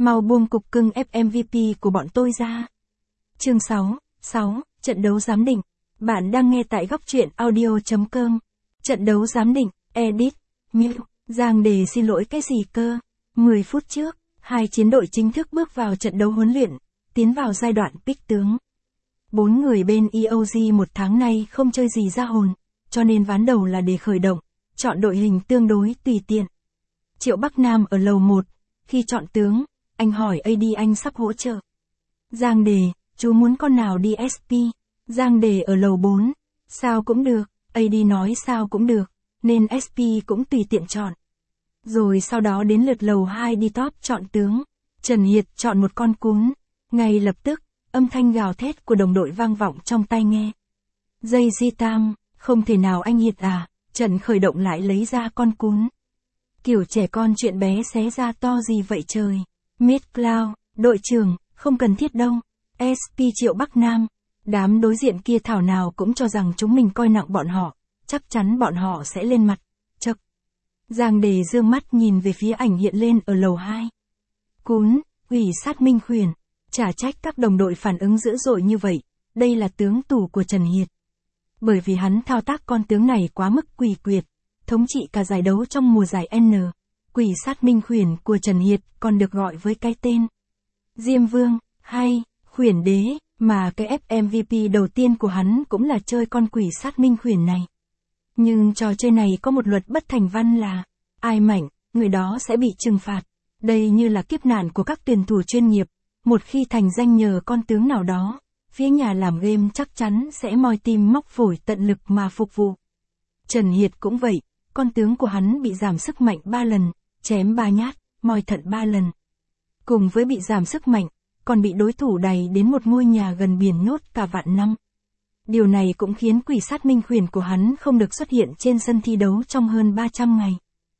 Mau buông cục cưng FMVP của bọn tôi ra. Chương 6, trận đấu giám định. Bạn đang nghe tại góc truyện audio.com. Trận đấu giám định, edit, mute. Giang Đề xin lỗi cái gì cơ? 10 phút trước, hai chiến đội chính thức bước vào trận đấu huấn luyện, tiến vào giai đoạn pick tướng. 4 người bên EOG một tháng nay không chơi gì ra hồn, cho nên ván đầu là để khởi động, chọn đội hình tương đối tùy tiện. Triệu Bắc Nam ở lầu 1, khi chọn tướng, anh hỏi AD anh sắp hỗ trợ. Giang Đề, chú muốn con nào đi SP? Giang Đề ở lầu 4, sao cũng được, AD nói sao cũng được, nên SP cũng tùy tiện chọn. Rồi sau đó đến lượt lầu 2 đi top chọn tướng, Trần Hiệt chọn một con cún, ngay lập tức, âm thanh gào thét của đồng đội vang vọng trong tai nghe. Dây di tam, không thể nào anh Hiệt à, trận khởi động lại lấy ra con cún. Kiểu trẻ con chuyện bé xé ra to gì vậy trời. Mid Cloud, đội trưởng, không cần thiết đâu. SP Triệu Bắc Nam, đám đối diện kia thảo nào cũng cho rằng chúng mình coi nặng bọn họ, chắc chắn bọn họ sẽ lên mặt. Chậc. Giang Đề dương mắt nhìn về phía ảnh hiện lên ở lầu 2. Cún, ủy sát minh khuyển, chả trách các đồng đội phản ứng dữ dội như vậy, đây là tướng tù của Trần Hiệt. Bởi vì hắn thao tác con tướng này quá mức quỷ quyệt, thống trị cả giải đấu trong mùa giải N. Quỷ sát minh khuyển của Trần Hiệt còn được gọi với cái tên Diêm Vương, hay Khuyển Đế, mà cái FMVP đầu tiên của hắn cũng là chơi con quỷ sát minh khuyển này. Nhưng trò chơi này có một luật bất thành văn là, ai mạnh, người đó sẽ bị trừng phạt. Đây như là kiếp nạn của các tuyển thủ chuyên nghiệp, một khi thành danh nhờ con tướng nào đó, phía nhà làm game chắc chắn sẽ moi tim móc phổi tận lực mà phục vụ. Trần Hiệt cũng vậy, con tướng của hắn bị giảm sức mạnh 3 lần, chém 3 nhát, moi thận 3 lần. Cùng với bị giảm sức mạnh, còn bị đối thủ đày đến một ngôi nhà gần biển nhốt cả vạn năm. Điều này cũng khiến quỷ sát minh khuyển của hắn không được xuất hiện trên sân thi đấu trong hơn 300 ngày.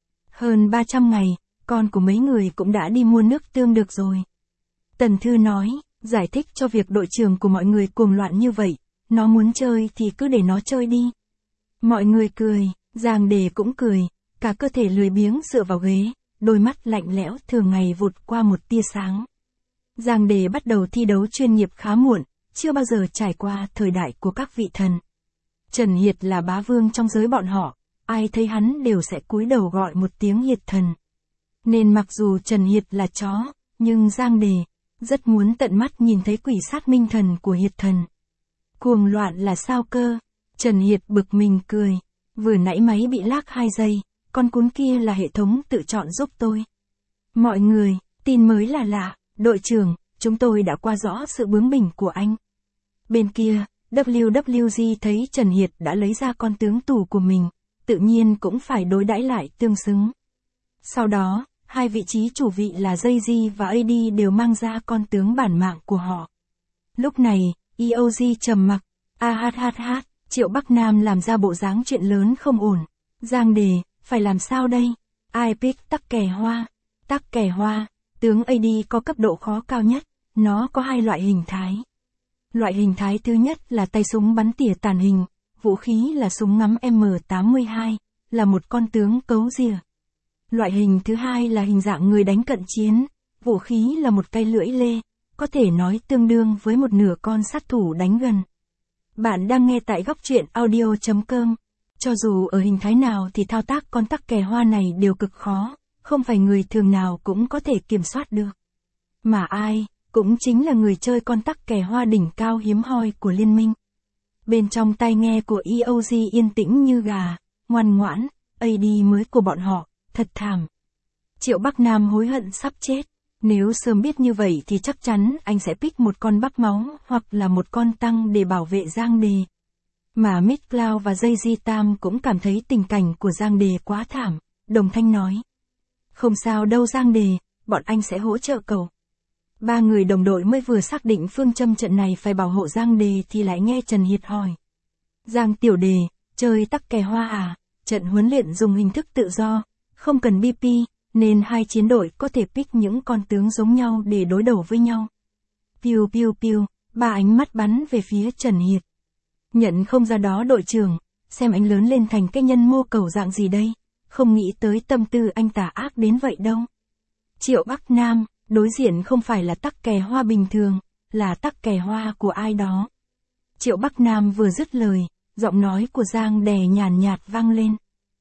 Hơn 300 ngày, con của mấy người cũng đã đi mua nước tương được rồi. Tần Thư nói, giải thích cho việc đội trưởng của mọi người cuồng loạn như vậy, nó muốn chơi thì cứ để nó chơi đi. Mọi người cười, Giang Đề cũng cười, cả cơ thể lười biếng dựa vào ghế, đôi mắt lạnh lẽo thường ngày vụt qua một tia sáng. Giang Đề bắt đầu thi đấu chuyên nghiệp khá muộn, chưa bao giờ trải qua thời đại của các vị thần. Trần Hiệt là bá vương trong giới bọn họ, ai thấy hắn đều sẽ cúi đầu gọi một tiếng Hiệt thần. Nên mặc dù Trần Hiệt là chó, nhưng Giang Đề rất muốn tận mắt nhìn thấy quỷ sát minh thần của Hiệt thần. Cuồng loạn là sao cơ? Trần Hiệt bực mình cười, vừa nãy máy bị lag 2 giây, con cún kia là hệ thống tự chọn giúp tôi. Mọi người, tin mới là lạ, đội trưởng, chúng tôi đã qua rõ sự bướng bỉnh của anh. Bên kia, WWG thấy Trần Hiệt đã lấy ra con tướng tù của mình, tự nhiên cũng phải đối đãi lại tương xứng. Sau đó, hai vị trí chủ vị là Jay-Z và AD đều mang ra con tướng bản mạng của họ. Lúc này, EOG trầm mặc, Triệu Bắc Nam làm ra bộ dáng chuyện lớn không ổn. Giang Đề, phải làm sao đây? Ai pick tắc kè hoa? Tắc kè hoa, tướng AD có cấp độ khó cao nhất, nó có 2 loại hình thái. Loại hình thái thứ nhất là tay súng bắn tỉa tàn hình, vũ khí là súng ngắm M82, là một con tướng cấu rìa. Loại hình thứ hai là hình dạng người đánh cận chiến, vũ khí là một cây lưỡi lê, có thể nói tương đương với một nửa con sát thủ đánh gần. Bạn đang nghe tại góc truyện audio.com. Cho dù ở hình thái nào thì thao tác con tắc kè hoa này đều cực khó, không phải người thường nào cũng có thể kiểm soát được. Mà ai, cũng chính là người chơi con tắc kè hoa đỉnh cao hiếm hoi của liên minh. Bên trong tai nghe của EOG yên tĩnh như gà, ngoan ngoãn, AD mới của bọn họ, thật thảm. Triệu Bắc Nam hối hận sắp chết. Nếu sớm biết như vậy thì chắc chắn anh sẽ pick một con bắc máu hoặc là một con tăng để bảo vệ Giang Đề. Mà Mid Cloud và Jay-Z Tam cũng cảm thấy tình cảnh của Giang Đề quá thảm, đồng thanh nói. Không sao đâu Giang Đề, bọn anh sẽ hỗ trợ cậu. 3 người đồng đội mới vừa xác định phương châm trận này phải bảo hộ Giang Đề thì lại nghe Trần Hiệt hỏi. Giang Tiểu Đề, chơi tắc kè hoa à? Trận huấn luyện dùng hình thức tự do, không cần BP, nên hai chiến đội có thể pick những con tướng giống nhau để đối đầu với nhau. Piu piu piu, 3 ánh mắt bắn về phía Trần Hiệt. Nhận không ra đó đội trưởng, xem anh lớn lên thành cái nhân mô cầu dạng gì đây, không nghĩ tới tâm tư anh tà ác đến vậy đâu. Triệu Bắc Nam, Đối diện không phải là tắc kè hoa bình thường, là tắc kè hoa của ai đó. Triệu Bắc Nam vừa dứt lời, giọng nói của Giang Đè nhàn nhạt vang lên.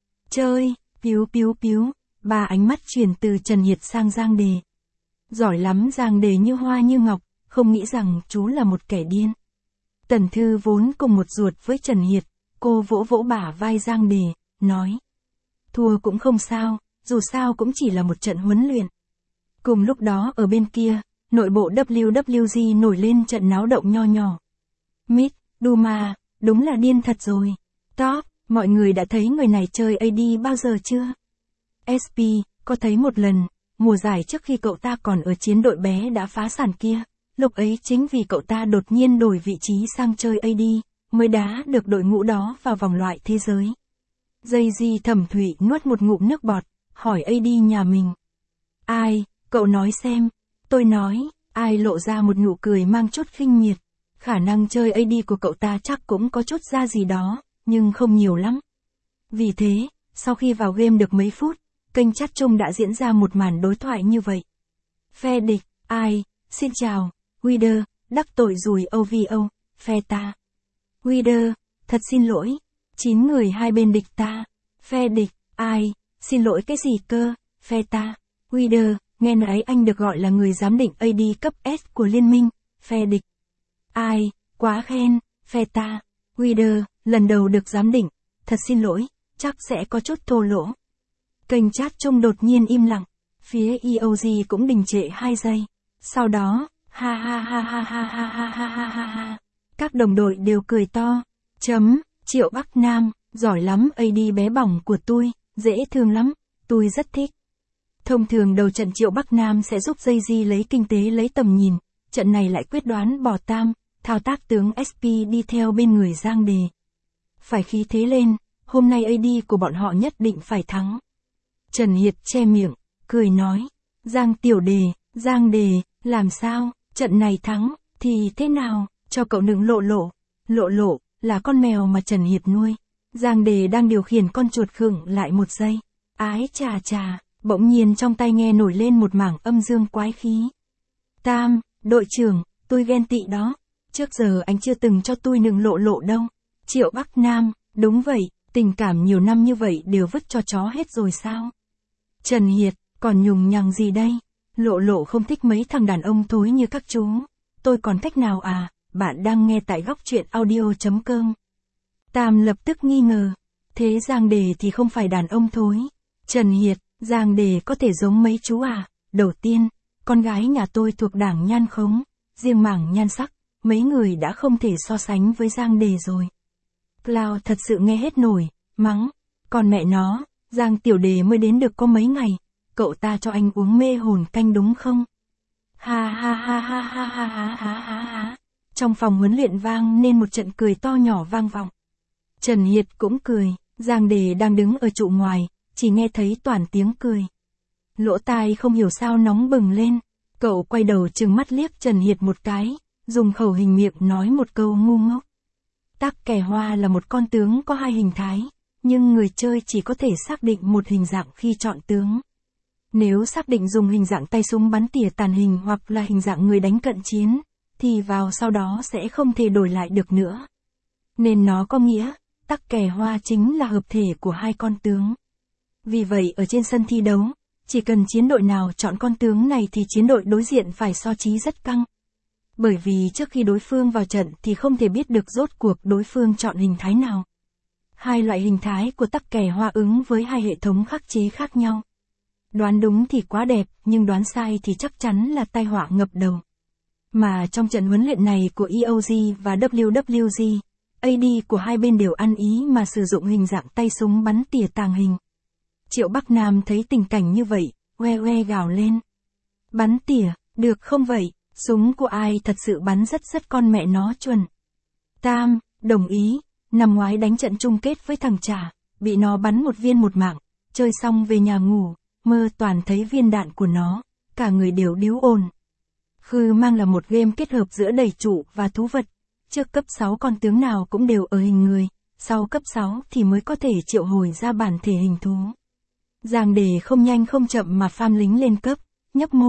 Chơi, piu piu piu, ba ánh mắt chuyển từ Trần Hiệt sang Giang Đề. Giỏi lắm Giang Đề như hoa như ngọc, không nghĩ rằng chú là một kẻ điên. Tần Thư vốn cùng một ruột với Trần Hiệt, cô vỗ vỗ bả vai Giang Đề, nói. Thua cũng không sao, dù sao cũng chỉ là một trận huấn luyện. Cùng lúc đó ở bên kia, nội bộ WWG nổi lên trận náo động nho nhỏ. Mít, Duma, đúng là điên thật rồi. Top, mọi người đã thấy người này chơi AD bao giờ chưa? SP, có thấy một lần, mùa giải trước khi cậu ta còn ở chiến đội bé đã phá sản kia, lúc ấy chính vì cậu ta đột nhiên đổi vị trí sang chơi AD, mới đá được đội ngũ đó vào vòng loại thế giới. Jay-Z Thẩm Thụy nuốt một ngụm nước bọt, hỏi AD nhà mình. Ai, cậu nói xem. Tôi nói, ai lộ ra một nụ cười mang chút khinh miệt. Khả năng chơi AD của cậu ta chắc cũng có chút ra gì đó, nhưng không nhiều lắm. Vì thế, sau khi vào game được mấy phút, kênh chat chung đã diễn ra một màn đối thoại như vậy. Phe địch, ai, xin chào, Wider, đắc tội rùi OVO, phe ta. Wider, thật xin lỗi, 9 người hai bên địch ta. Phe địch, ai, xin lỗi cái gì cơ, phe ta. Wider, nghe nói anh được gọi là người giám định AD cấp S của liên minh, phe địch. Ai, quá khen, phe ta. Wider, lần đầu được giám định, thật xin lỗi, chắc sẽ có chút thô lỗ. Kênh chat chung đột nhiên im lặng, phía EOG cũng đình trệ 2 giây. Sau đó, ha ha ha ha ha ha ha ha ha ha ha. Các đồng đội đều cười to. Triệu Bắc Nam, giỏi lắm AD bé bỏng của tôi, dễ thương lắm, tôi rất thích. Thông thường đầu trận Triệu Bắc Nam sẽ giúp Jay-Z lấy kinh tế lấy tầm nhìn, trận này lại quyết đoán bỏ tam, thao tác tướng SP đi theo bên người Giang Đề. Phải khí thế lên, hôm nay AD của bọn họ nhất định phải thắng. Trần Hiệt che miệng, cười nói, Giang tiểu đề, Giang Đề, làm sao, trận này thắng, thì thế nào, cho cậu đừng lộ lộ. Lộ lộ, là con mèo mà Trần Hiệt nuôi. Giang Đề đang điều khiển con chuột khựng lại một giây. Ái chà chà, bỗng nhiên trong tay nghe nổi lên một mảng âm dương quái khí. Tam, đội trưởng, tôi ghen tị đó. Trước giờ anh chưa từng cho tôi đừng lộ lộ đâu. Triệu Bắc Nam, đúng vậy, tình cảm nhiều năm như vậy đều vứt cho chó hết rồi sao? Trần Hiệt, còn nhùng nhằng gì đây? Lộ lộ không thích mấy thằng đàn ông thối như các chú. Tôi còn cách nào à? Bạn đang nghe tại góc truyện audio.com. Tam lập tức nghi ngờ. Thế Giang Đề thì không phải đàn ông thối. Trần Hiệt, Giang Đề có thể giống mấy chú à? Đầu tiên, con gái nhà tôi thuộc đảng nhan khống. Riêng mảng nhan sắc, mấy người đã không thể so sánh với Giang Đề rồi. Cloud thật sự nghe hết nổi, mắng. Còn mẹ nó, Giang tiểu đề mới đến được có mấy ngày. Cậu ta cho anh uống mê hồn canh đúng không? Ha ha ha ha ha ha ha ha ha ha. Trong phòng huấn luyện vang nên một trận cười to nhỏ vang vọng. Trần Hiệt cũng cười, Giang Đề đang đứng ở trụ ngoài, chỉ nghe thấy toàn tiếng cười. Lỗ tai không hiểu sao nóng bừng lên, cậu quay đầu trừng mắt liếc Trần Hiệt một cái, dùng khẩu hình miệng nói một câu ngu ngốc. Tắc kè hoa là một con tướng có hai hình thái, nhưng người chơi chỉ có thể xác định một hình dạng khi chọn tướng. Nếu xác định dùng hình dạng tay súng bắn tỉa tàn hình hoặc là hình dạng người đánh cận chiến, thì vào sau đó sẽ không thể đổi lại được nữa. Nên nó có nghĩa, tắc kè hoa chính là hợp thể của hai con tướng. Vì vậy ở trên sân thi đấu, chỉ cần chiến đội nào chọn con tướng này thì chiến đội đối diện phải so trí rất căng. Bởi vì trước khi đối phương vào trận thì không thể biết được rốt cuộc đối phương chọn hình thái nào. Hai loại hình thái của tắc kè hoa ứng với hai hệ thống khắc chế khác nhau. Đoán đúng thì quá đẹp, nhưng đoán sai thì chắc chắn là tai họa ngập đầu. Mà trong trận huấn luyện này của EOG và WWG, AD của hai bên đều ăn ý mà sử dụng hình dạng tay súng bắn tỉa tàng hình. Triệu Bắc Nam thấy tình cảnh như vậy, oe oe gào lên. Bắn tỉa, được không vậy, súng của ai thật sự bắn rất con mẹ nó chuẩn. Tam, đồng ý, năm ngoái đánh trận chung kết với thằng Trà, bị nó bắn một viên một mạng, chơi xong về nhà ngủ, mơ toàn thấy viên đạn của nó, cả người đều điếu ồn. Khư mang là một game kết hợp giữa đẩy trụ và thú vật, trước cấp 6 con tướng nào cũng đều ở hình người, sau cấp 6 thì mới có thể triệu hồi ra bản thể hình thú. Giang Đề không nhanh không chậm mà farm lính lên cấp, nhấp môi,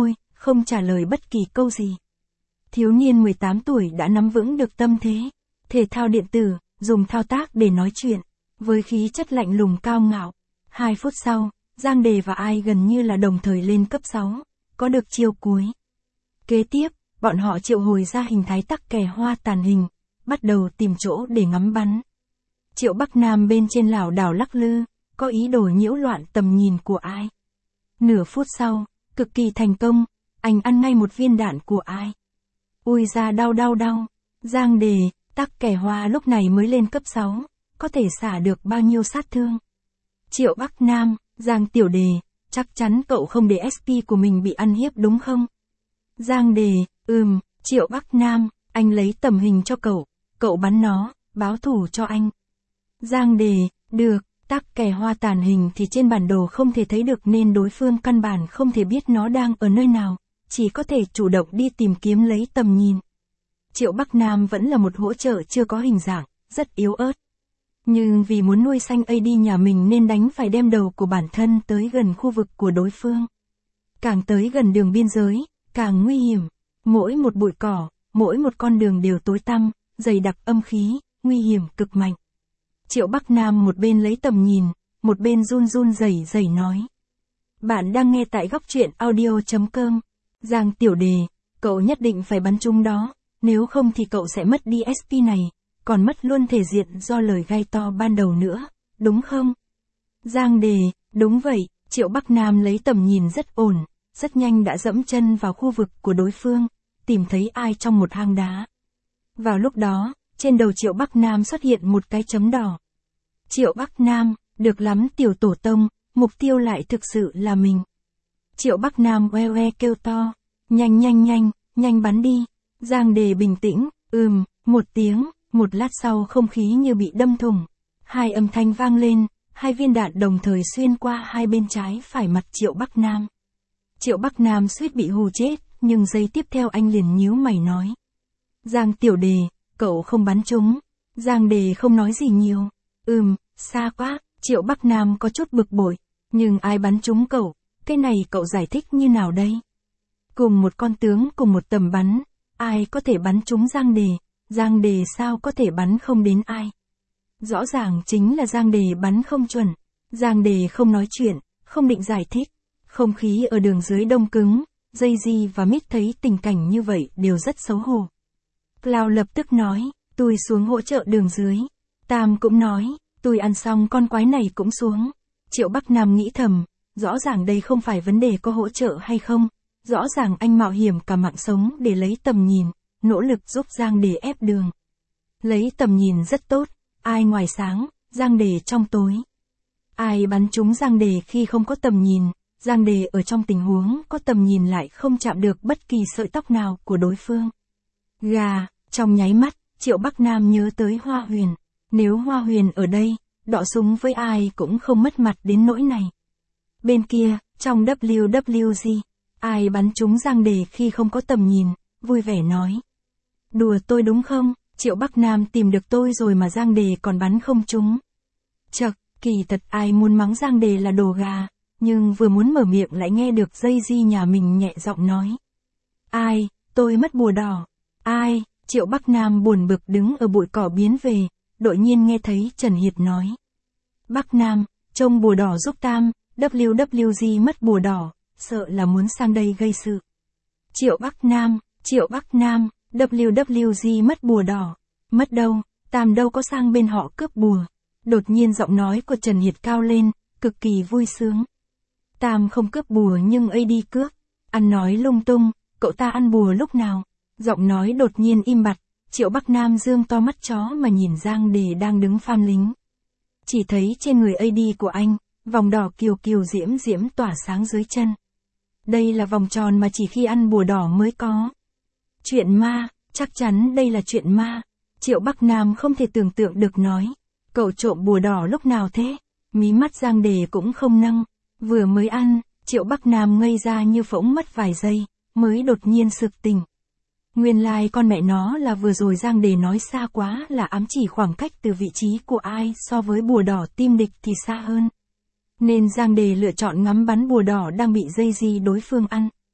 không trả lời bất kỳ câu gì. Thiếu niên 18 tuổi đã nắm vững được tâm thế. Thể thao điện tử, dùng thao tác để nói chuyện. Với khí chất lạnh lùng cao ngạo. 2 phút sau, Giang Đề và Ai gần như là đồng thời lên cấp 6. Có được chiêu cuối. Kế tiếp, bọn họ triệu hồi ra hình thái tắc kè hoa tàn hình. Bắt đầu tìm chỗ để ngắm bắn. Triệu Bắc Nam bên trên lảo đảo lắc lư, có ý đồ nhiễu loạn tầm nhìn của Ai. Nửa phút sau, cực kỳ thành công, anh ăn ngay một viên đạn của Ai. Ui ra đau đau đau. Giang Đề, tắc kè hoa lúc này mới lên cấp 6, có thể xả được bao nhiêu sát thương. Triệu Bắc Nam, Giang Tiểu Đề, chắc chắn cậu không để SP của mình bị ăn hiếp đúng không? Giang Đề, Triệu Bắc Nam, anh lấy tầm hình cho cậu bắn nó, báo thủ cho anh. Giang Đề, được, tắc kè hoa tàn hình thì trên bản đồ không thể thấy được nên đối phương căn bản không thể biết nó đang ở nơi nào, chỉ có thể chủ động đi tìm kiếm lấy tầm nhìn. Triệu Bắc Nam vẫn là một hỗ trợ chưa có hình dạng, rất yếu ớt. Nhưng vì muốn nuôi xanh AD nhà mình nên đánh phải đem đầu của bản thân tới gần khu vực của đối phương. Càng tới gần đường biên giới, càng nguy hiểm. Mỗi một bụi cỏ, mỗi một con đường đều tối tăm, dày đặc âm khí, nguy hiểm cực mạnh. Triệu Bắc Nam một bên lấy tầm nhìn, một bên run run rẩy rẩy nói. Bạn đang nghe tại góc truyện audio.com. Giang Tiểu Đề, cậu nhất định phải bắn trúng đó, nếu không thì cậu sẽ mất đi SP này, còn mất luôn thể diện do lời gai to ban đầu nữa, đúng không? Giang Đề, đúng vậy, Triệu Bắc Nam lấy tầm nhìn rất ổn, rất nhanh đã dẫm chân vào khu vực của đối phương, tìm thấy Ai trong một hang đá. Vào lúc đó, trên đầu Triệu Bắc Nam xuất hiện một cái chấm đỏ. Triệu Bắc Nam, được lắm tiểu tổ tông, mục tiêu lại thực sự là mình. Triệu Bắc Nam oe oe kêu to, nhanh bắn đi. Giang Đề bình tĩnh, một tiếng, một lát sau không khí như bị đâm thủng. 2 âm thanh vang lên, 2 viên đạn đồng thời xuyên qua hai bên trái phải mặt Triệu Bắc Nam. Triệu Bắc Nam suýt bị hù chết, nhưng giây tiếp theo anh liền nhíu mày nói. Giang Tiểu Đề, cậu không bắn trúng. Giang Đề không nói gì nhiều. Xa quá, Triệu Bắc Nam có chút bực bội. Nhưng ai bắn trúng cậu, cái này cậu giải thích như nào đây? Cùng một con tướng cùng một tầm bắn, ai có thể bắn trúng Giang Đề? Giang Đề sao có thể bắn không đến Ai? Rõ ràng chính là Giang Đề bắn không chuẩn. Giang Đề không nói chuyện, không định giải thích. Không khí ở đường dưới đông cứng, Jay-Z và Mít thấy tình cảnh như vậy đều rất xấu hổ. Cloud lập tức nói, tôi xuống hỗ trợ đường dưới. Tam cũng nói, tôi ăn xong con quái này cũng xuống. Triệu Bắc Nam nghĩ thầm, rõ ràng đây không phải vấn đề có hỗ trợ hay không. Rõ ràng anh mạo hiểm cả mạng sống để lấy tầm nhìn, nỗ lực giúp Giang Đề ép đường. Lấy tầm nhìn rất tốt, Ai ngoài sáng, Giang Đề trong tối. Ai bắn trúng Giang Đề khi không có tầm nhìn, Giang Đề ở trong tình huống có tầm nhìn lại không chạm được bất kỳ sợi tóc nào của đối phương. Trong nháy mắt, Triệu Bắc Nam nhớ tới Hoa Huyền. Nếu Hoa Huyền ở đây, đọ súng với Ai cũng không mất mặt đến nỗi này. Bên kia, trong WWG, Ai bắn trúng Giang Đề khi không có tầm nhìn, vui vẻ nói. Đùa tôi đúng không? Triệu Bắc Nam tìm được tôi rồi mà Giang Đề còn bắn không trúng. Chậc, kỳ thật Ai muốn mắng Giang Đề là đồ gà, nhưng vừa muốn mở miệng lại nghe được Jay-Z nhà mình nhẹ giọng nói. Ai, tôi mất bùa đỏ. Ai, Triệu Bắc Nam buồn bực đứng ở bụi cỏ biến về, đột nhiên nghe thấy Trần Hiệt nói. Bắc Nam, trông bùa đỏ giúp Tam, WWG mất bùa đỏ, sợ là muốn sang đây gây sự. Triệu Bắc Nam, WWG mất bùa đỏ. Mất đâu, Tam đâu có sang bên họ cướp bùa. Đột nhiên giọng nói của Trần Hiệt cao lên, cực kỳ vui sướng. Tam không cướp bùa nhưng AD cướp. Ăn nói lung tung, cậu ta ăn bùa lúc nào? Giọng nói đột nhiên im bặt, Triệu Bắc Nam dương to mắt chó mà nhìn Giang Đề đang đứng farm lính. Chỉ thấy trên người AD của anh, vòng đỏ kiều kiều diễm diễm tỏa sáng dưới chân. Đây là vòng tròn mà chỉ khi ăn bùa đỏ mới có. Chuyện ma, chắc chắn đây là chuyện ma. Triệu Bắc Nam không thể tưởng tượng được nói. Cậu trộm bùa đỏ lúc nào thế? Mí mắt Giang Đề cũng không nâng. Vừa mới ăn, Triệu Bắc Nam ngây ra như phỗng mất vài giây, mới đột nhiên sực tỉnh. Nguyên lai con mẹ nó là vừa rồi Giang Đề nói xa quá là ám chỉ khoảng cách từ vị trí của Ai so với bùa đỏ tim địch thì xa hơn. Nên Giang Đề lựa chọn ngắm bắn bùa đỏ đang bị Jay-Z đối phương ăn.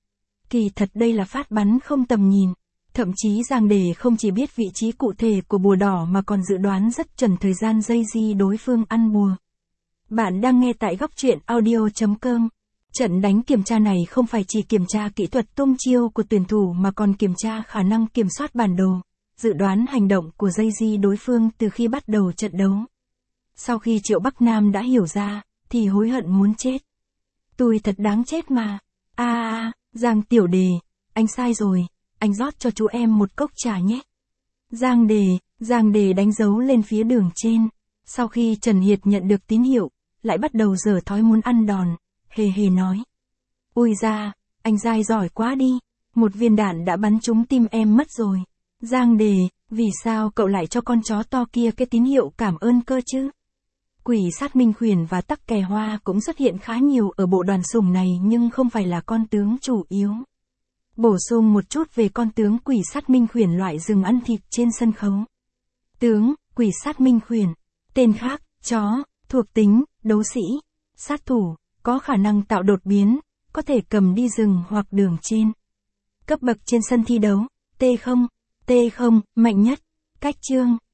Kỳ thật đây là phát bắn không tầm nhìn. Thậm chí Giang Đề không chỉ biết vị trí cụ thể của bùa đỏ mà còn dự đoán rất chuẩn thời gian dây di đối phương ăn bùa. Bạn đang nghe tại góc truyện audio.com. Trận đánh kiểm tra này không phải chỉ kiểm tra kỹ thuật tung chiêu của tuyển thủ mà còn kiểm tra khả năng kiểm soát bản đồ, dự đoán hành động của dây di đối phương từ khi bắt đầu trận đấu. Sau khi Triệu Bắc Nam đã hiểu ra, thì hối hận muốn chết. Tôi thật đáng chết mà. Giang Tiểu Đề, anh sai rồi, anh rót cho chú em một cốc trà nhé. Giang Đề đánh dấu lên phía đường trên. Sau khi Trần Hiệt nhận được tín hiệu, lại bắt đầu giở thói muốn ăn đòn, hề nói. Ui da, anh dai giỏi quá đi, một viên đạn đã bắn trúng tim em mất rồi. Giang Đề, vì sao cậu lại cho con chó to kia cái tín hiệu cảm ơn cơ chứ? Quỷ sát Minh Khuyển và Tắc Kè Hoa cũng xuất hiện khá nhiều ở bộ đoàn sủng này nhưng không phải là con tướng chủ yếu. Bổ sung một chút về con tướng quỷ sát Minh Khuyển loại rừng ăn thịt trên sân khấu. Tướng, quỷ sát Minh Khuyển, tên khác, chó, thuộc tính, đấu sĩ, sát thủ, có khả năng tạo đột biến, có thể cầm đi rừng hoặc đường trên. Cấp bậc trên sân thi đấu, T0, mạnh nhất, cách chương.